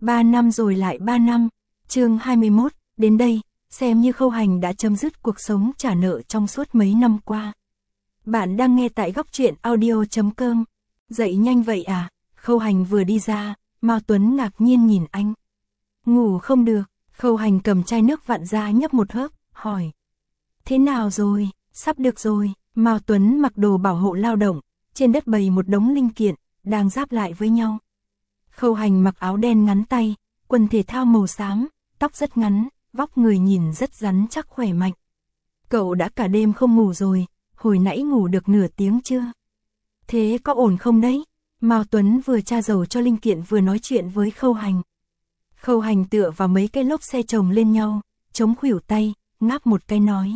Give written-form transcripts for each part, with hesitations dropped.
3 năm rồi lại 3 năm. Chương 21, đến đây, xem như Khâu Hành đã chấm dứt cuộc sống trả nợ trong suốt mấy năm qua. Bạn đang nghe tại góc truyện audio.com. Dậy nhanh vậy à? Khâu Hành vừa đi ra, Mao Tuấn ngạc nhiên nhìn anh. Ngủ không được, Khâu Hành cầm chai nước vặn ra nhấp một hớp, hỏi. Thế nào rồi, sắp được rồi. Mao Tuấn mặc đồ bảo hộ lao động, trên đất bày một đống linh kiện, đang ráp lại với nhau. Khâu Hành mặc áo đen ngắn tay, quần thể thao màu xám, tóc rất ngắn, vóc người nhìn rất rắn chắc khỏe mạnh. Cậu đã cả đêm không ngủ rồi, hồi nãy ngủ được nửa tiếng chưa? Thế có ổn không đấy? Mao Tuấn vừa tra dầu cho linh kiện vừa nói chuyện với Khâu Hành. Khâu Hành tựa vào mấy cái lốp xe chồng lên nhau, chống khuỷu tay, ngáp một cái nói.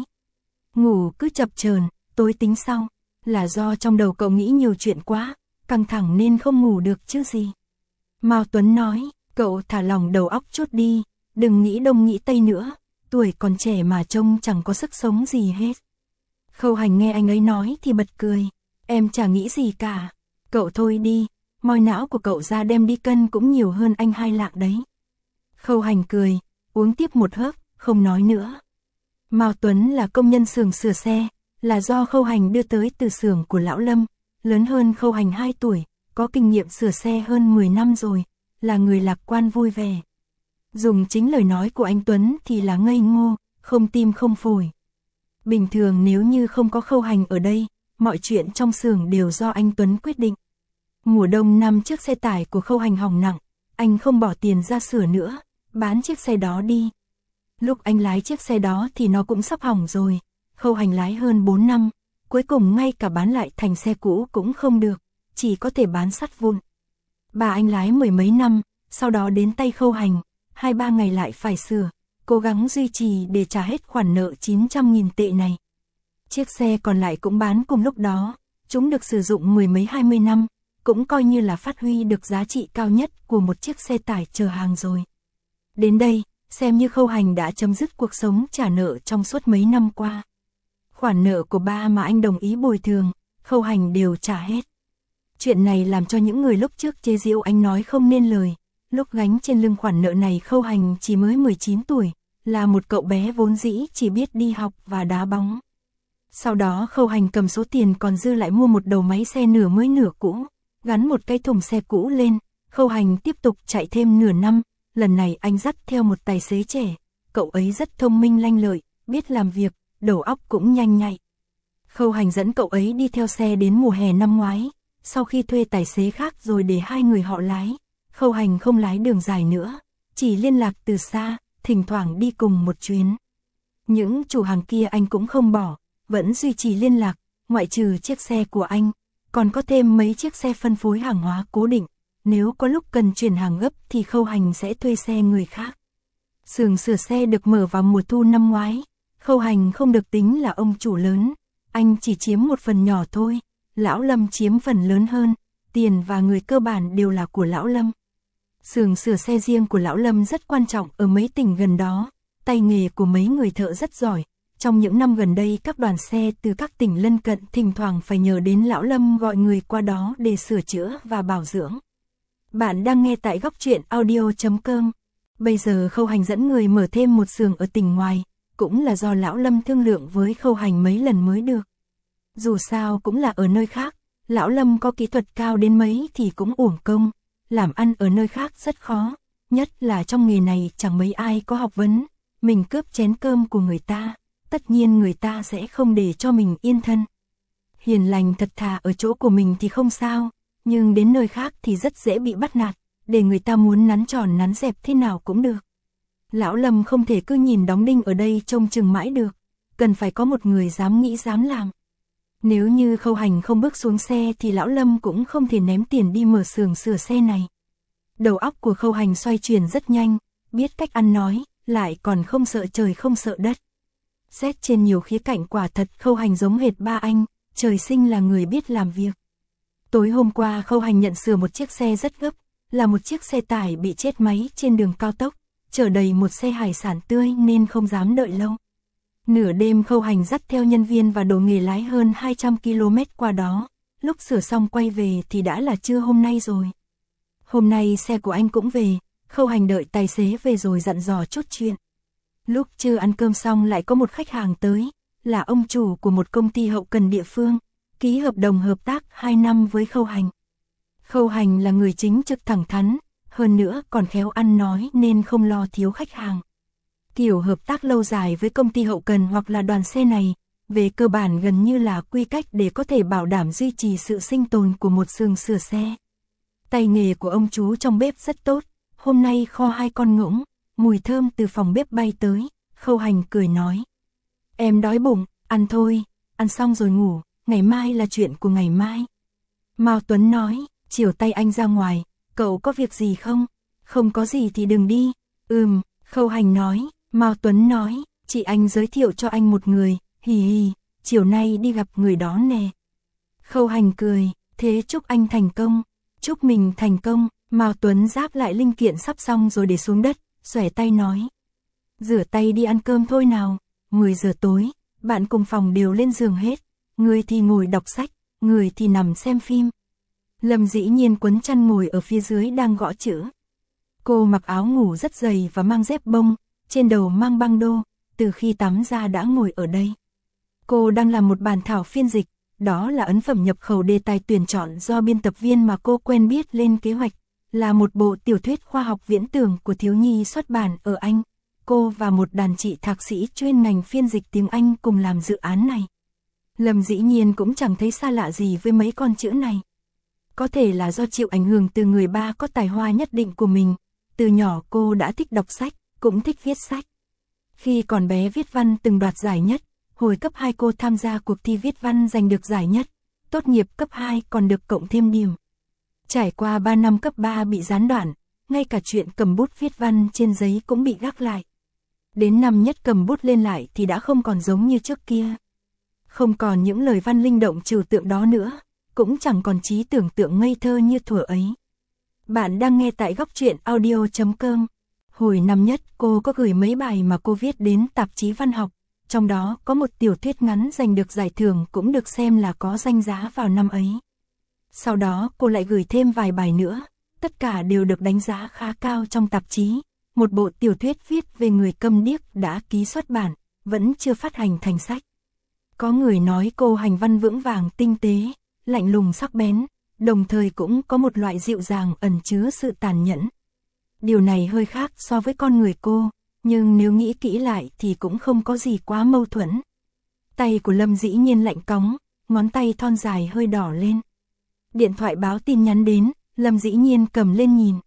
Ngủ cứ chập chờn, tối tính sau, là do trong đầu cậu nghĩ nhiều chuyện quá, căng thẳng nên không ngủ được chứ gì. Mao Tuấn nói, cậu thả lỏng đầu óc chút đi, đừng nghĩ đông nghĩ tây nữa, tuổi còn trẻ mà trông chẳng có sức sống gì hết. Khâu Hành nghe anh ấy nói thì bật cười, em chả nghĩ gì cả, cậu thôi đi, moi não của cậu ra đem đi cân cũng nhiều hơn anh 2 lạng đấy. Khâu Hành cười, uống tiếp một hớp, không nói nữa. Mao Tuấn là công nhân xưởng sửa xe, là do Khâu Hành đưa tới từ xưởng của Lão Lâm, lớn hơn Khâu Hành 2 tuổi, có kinh nghiệm sửa xe hơn 10 năm rồi, là người lạc quan vui vẻ. Dùng chính lời nói của anh Tuấn thì là ngây ngô, không tim không phổi. Bình thường nếu như không có Khâu Hành ở đây, mọi chuyện trong xưởng đều do anh Tuấn quyết định. Mùa đông năm chiếc xe tải của Khâu Hành hỏng nặng, anh không bỏ tiền ra sửa nữa, bán chiếc xe đó đi. Lúc anh lái chiếc xe đó thì nó cũng sắp hỏng rồi, Khâu Hành lái hơn 4 năm, cuối cùng ngay cả bán lại thành xe cũ cũng không được, chỉ có thể bán sắt vụn. Bà anh lái 10 mấy năm, sau đó đến tay Khâu Hành, 2-3 ngày lại phải sửa, cố gắng duy trì để trả hết khoản nợ 900.000 tệ này. Chiếc xe còn lại cũng bán cùng lúc đó, chúng được sử dụng 10 mấy 20 năm, cũng coi như là phát huy được giá trị cao nhất của một chiếc xe tải chở hàng rồi. Đến đây, xem như Khâu Hành đã chấm dứt cuộc sống trả nợ trong suốt mấy năm qua. Khoản nợ của ba mà anh đồng ý bồi thường, Khâu Hành đều trả hết. Chuyện này làm cho những người lúc trước chế giễu anh nói không nên lời. Lúc gánh trên lưng khoản nợ này Khâu Hành chỉ mới 19 tuổi, là một cậu bé vốn dĩ chỉ biết đi học và đá bóng. Sau đó Khâu Hành cầm số tiền còn dư lại mua một đầu máy xe nửa mới nửa cũ, gắn một cái thùng xe cũ lên. Khâu Hành tiếp tục chạy thêm nửa năm, lần này anh dắt theo một tài xế trẻ, cậu ấy rất thông minh lanh lợi, biết làm việc, đầu óc cũng nhanh nhạy. Khâu Hành dẫn cậu ấy đi theo xe đến mùa hè năm ngoái, sau khi thuê tài xế khác rồi để hai người họ lái, Khâu Hành không lái đường dài nữa, chỉ liên lạc từ xa, thỉnh thoảng đi cùng một chuyến. Những chủ hàng kia anh cũng không bỏ, vẫn duy trì liên lạc, ngoại trừ chiếc xe của anh, còn có thêm mấy chiếc xe phân phối hàng hóa cố định, nếu có lúc cần chuyển hàng gấp thì Khâu Hành sẽ thuê xe người khác. Xưởng sửa xe được mở vào mùa thu năm ngoái, Khâu Hành không được tính là ông chủ lớn, anh chỉ chiếm một phần nhỏ thôi, Lão Lâm chiếm phần lớn hơn, tiền và người cơ bản đều là của Lão Lâm. Xưởng sửa xe riêng của Lão Lâm rất quan trọng ở mấy tỉnh gần đó, tay nghề của mấy người thợ rất giỏi. Trong những năm gần đây các đoàn xe từ các tỉnh lân cận thỉnh thoảng phải nhờ đến Lão Lâm gọi người qua đó để sửa chữa và bảo dưỡng. Bạn đang nghe tại góc truyện audio.com. Bây giờ Khâu Hành dẫn người mở thêm một xưởng ở tỉnh ngoài, cũng là do Lão Lâm thương lượng với Khâu Hành mấy lần mới được. Dù sao cũng là ở nơi khác, Lão Lâm có kỹ thuật cao đến mấy thì cũng uổng công, làm ăn ở nơi khác rất khó, nhất là trong nghề này chẳng mấy ai có học vấn, mình cướp chén cơm của người ta, tất nhiên người ta sẽ không để cho mình yên thân. Hiền lành thật thà ở chỗ của mình thì không sao, nhưng đến nơi khác thì rất dễ bị bắt nạt, để người ta muốn nắn tròn nắn dẹp thế nào cũng được. Lão Lâm không thể cứ nhìn đóng đinh ở đây trông chừng mãi được, cần phải có một người dám nghĩ dám làm. Nếu như Khâu Hành không bước xuống xe thì Lão Lâm cũng không thể ném tiền đi mở xưởng sửa xe này. Đầu óc của Khâu Hành xoay chuyển rất nhanh, biết cách ăn nói, lại còn không sợ trời không sợ đất. Xét trên nhiều khía cạnh quả thật Khâu Hành giống hệt ba anh, trời sinh là người biết làm việc. Tối hôm qua Khâu Hành nhận sửa một chiếc xe rất gấp, là một chiếc xe tải bị chết máy trên đường cao tốc, chở đầy một xe hải sản tươi nên không dám đợi lâu. Nửa đêm Khâu Hành dắt theo nhân viên và đồ nghề lái hơn 200 km qua đó, lúc sửa xong quay về thì đã là trưa hôm nay rồi. Hôm nay xe của anh cũng về, Khâu Hành đợi tài xế về rồi dặn dò chút chuyện. Lúc chưa ăn cơm xong lại có một khách hàng tới, là ông chủ của một công ty hậu cần địa phương, ký hợp đồng hợp tác 2 năm với Khâu Hành. Khâu Hành là người chính trực thẳng thắn, hơn nữa còn khéo ăn nói nên không lo thiếu khách hàng. Kiểu hợp tác lâu dài với công ty hậu cần hoặc là đoàn xe này, về cơ bản gần như là quy cách để có thể bảo đảm duy trì sự sinh tồn của một xưởng sửa xe. Tay nghề của ông chú trong bếp rất tốt, hôm nay kho 2 con ngỗng, mùi thơm từ phòng bếp bay tới, Khâu Hành cười nói. Em đói bụng, ăn thôi, ăn xong rồi ngủ, ngày mai là chuyện của ngày mai. Mao Tuấn nói, chiều tay anh ra ngoài, cậu có việc gì không? Không có gì thì đừng đi. Khâu Hành nói. Mao Tuấn nói, chị anh giới thiệu cho anh một người, hì hì, chiều nay đi gặp người đó nè. Khâu Hành cười, thế chúc anh thành công, chúc mình thành công. Mao Tuấn ráp lại linh kiện sắp xong rồi để xuống đất, xòe tay nói. Rửa tay đi ăn cơm thôi nào, 10 giờ tối, bạn cùng phòng đều lên giường hết, người thì ngồi đọc sách, người thì nằm xem phim. Lâm Dĩ Nhiên quấn chăn ngồi ở phía dưới đang gõ chữ. Cô mặc áo ngủ rất dày và mang dép bông, trên đầu mang băng đô, từ khi tắm ra đã ngồi ở đây. Cô đang làm một bản thảo phiên dịch, đó là ấn phẩm nhập khẩu đề tài tuyển chọn do biên tập viên mà cô quen biết lên kế hoạch, là một bộ tiểu thuyết khoa học viễn tưởng của thiếu nhi xuất bản ở Anh. Cô và một đàn chị thạc sĩ chuyên ngành phiên dịch tiếng Anh cùng làm dự án này. Lâm Dĩ Nhiên cũng chẳng thấy xa lạ gì với mấy con chữ này. Có thể là do chịu ảnh hưởng từ người ba có tài hoa nhất định của mình, từ nhỏ cô đã thích đọc sách, cũng thích viết sách. Khi còn bé viết văn từng đoạt giải nhất, hồi cấp 2 cô tham gia cuộc thi viết văn giành được giải nhất, tốt nghiệp cấp 2 còn được cộng thêm điểm. Trải qua 3 năm cấp 3 bị gián đoạn, ngay cả chuyện cầm bút viết văn trên giấy cũng bị gác lại. Đến năm nhất cầm bút lên lại thì đã không còn giống như trước kia. Không còn những lời văn linh động trừu tượng đó nữa, cũng chẳng còn trí tưởng tượng ngây thơ như thuở ấy. Bạn đang nghe tại góc truyện audio.com. Hồi năm nhất cô có gửi mấy bài mà cô viết đến tạp chí văn học, trong đó có một tiểu thuyết ngắn giành được giải thưởng cũng được xem là có danh giá vào năm ấy. Sau đó cô lại gửi thêm vài bài nữa, tất cả đều được đánh giá khá cao trong tạp chí. Một bộ tiểu thuyết viết về người câm điếc đã ký xuất bản, vẫn chưa phát hành thành sách. Có người nói cô hành văn vững vàng tinh tế, lạnh lùng sắc bén, đồng thời cũng có một loại dịu dàng ẩn chứa sự tàn nhẫn. Điều này hơi khác so với con người cô, nhưng nếu nghĩ kỹ lại thì cũng không có gì quá mâu thuẫn. Tay của Lâm Dĩ Nhiên lạnh cóng, ngón tay thon dài hơi đỏ lên. Điện thoại báo tin nhắn đến, Lâm Dĩ Nhiên cầm lên nhìn.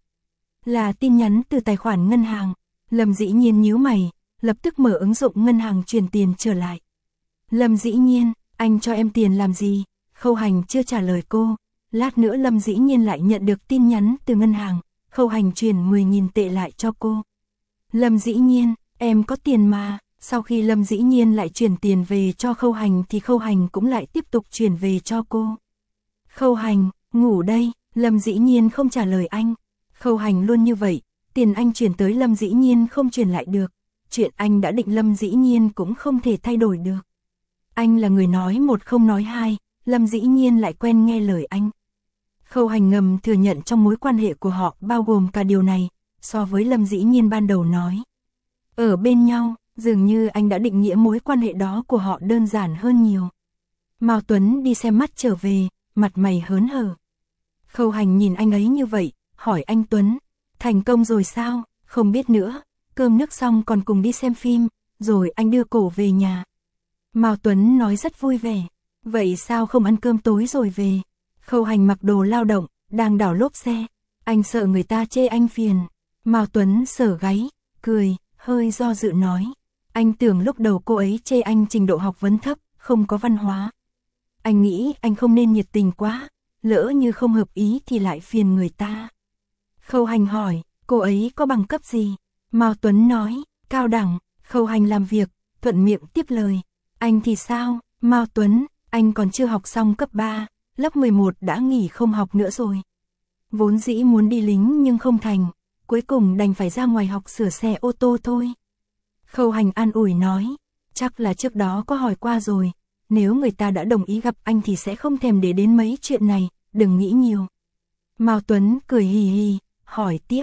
Là tin nhắn từ tài khoản ngân hàng. Lâm Dĩ Nhiên nhíu mày, lập tức mở ứng dụng ngân hàng truyền tiền trở lại. Lâm Dĩ Nhiên, anh cho em tiền làm gì? Khâu Hành chưa trả lời cô. Lát nữa Lâm Dĩ Nhiên lại nhận được tin nhắn từ ngân hàng. Khâu Hành chuyển 10.000 tệ lại cho cô. Lâm Dĩ Nhiên, em có tiền mà. Sau khi Lâm Dĩ Nhiên lại chuyển tiền về cho Khâu Hành thì Khâu Hành cũng lại tiếp tục chuyển về cho cô. Khâu Hành, ngủ đây. Lâm Dĩ Nhiên không trả lời anh. Khâu Hành luôn như vậy, tiền anh chuyển tới Lâm Dĩ Nhiên không chuyển lại được. Chuyện anh đã định Lâm Dĩ Nhiên cũng không thể thay đổi được. Anh là người nói một không nói hai, Lâm Dĩ Nhiên lại quen nghe lời anh. Khâu Hành ngầm thừa nhận trong mối quan hệ của họ bao gồm cả điều này, so với Lâm Dĩ Nhiên ban đầu nói. Ở bên nhau, dường như anh đã định nghĩa mối quan hệ đó của họ đơn giản hơn nhiều. Mao Tuấn đi xem mắt trở về, mặt mày hớn hở. Khâu Hành nhìn anh ấy như vậy, hỏi anh Tuấn, thành công rồi sao? Không biết nữa, cơm nước xong còn cùng đi xem phim, rồi anh đưa cổ về nhà. Mao Tuấn nói rất vui vẻ, vậy sao không ăn cơm tối rồi về? Khâu Hành mặc đồ lao động, đang đảo lốp xe, anh sợ người ta chê anh phiền. Mao Tuấn sờ gáy, cười, hơi do dự nói, anh tưởng lúc đầu cô ấy chê anh trình độ học vấn thấp, không có văn hóa. Anh nghĩ anh không nên nhiệt tình quá, lỡ như không hợp ý thì lại phiền người ta. Khâu Hành hỏi, cô ấy có bằng cấp gì? Mao Tuấn nói, cao đẳng. Khâu Hành làm việc, thuận miệng tiếp lời. Anh thì sao? Mao Tuấn, anh còn chưa học xong cấp 3, lớp 11 đã nghỉ không học nữa rồi. Vốn dĩ muốn đi lính nhưng không thành, cuối cùng đành phải ra ngoài học sửa xe ô tô thôi. Khâu Hành an ủi nói, chắc là trước đó có hỏi qua rồi, nếu người ta đã đồng ý gặp anh thì sẽ không thèm để đến mấy chuyện này, đừng nghĩ nhiều. Mao Tuấn cười hì hì, hỏi tiếp,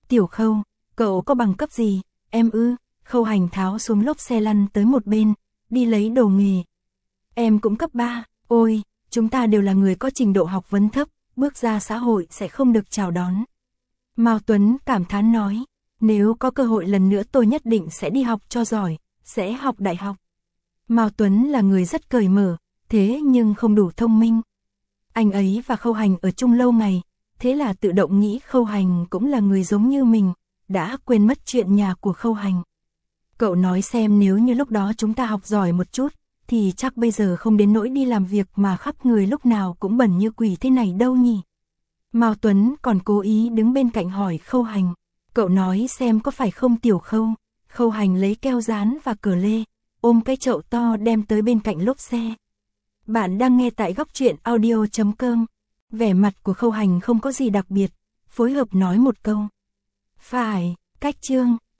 Tiểu Khâu, cậu có bằng cấp gì? Em ư? Khâu Hành tháo xuống lốp xe lăn tới một bên, đi lấy đồ nghề. Em cũng cấp 3, ôi, chúng ta đều là người có trình độ học vấn thấp, bước ra xã hội sẽ không được chào đón. Mao Tuấn cảm thán nói, nếu có cơ hội lần nữa tôi nhất định sẽ đi học cho giỏi, sẽ học đại học. Mao Tuấn là người rất cởi mở, thế nhưng không đủ thông minh. Anh ấy và Khâu Hành ở chung lâu ngày, thế là tự động nghĩ Khâu Hành cũng là người giống như mình, đã quên mất chuyện nhà của Khâu Hành. Cậu nói xem nếu như lúc đó chúng ta học giỏi một chút, thì chắc bây giờ không đến nỗi đi làm việc mà khắp người lúc nào cũng bẩn như quỷ thế này đâu nhỉ. Mao Tuấn còn cố ý đứng bên cạnh hỏi Khâu Hành, cậu nói xem có phải không Tiểu Khâu. Khâu Hành lấy keo dán và cờ lê, ôm cái chậu to đem tới bên cạnh lốp xe. Bạn đang nghe tại Góc Truyện Audio.com. Vẻ mặt của Khâu Hành không có gì đặc biệt, phối hợp nói một câu. Phải, cách chương.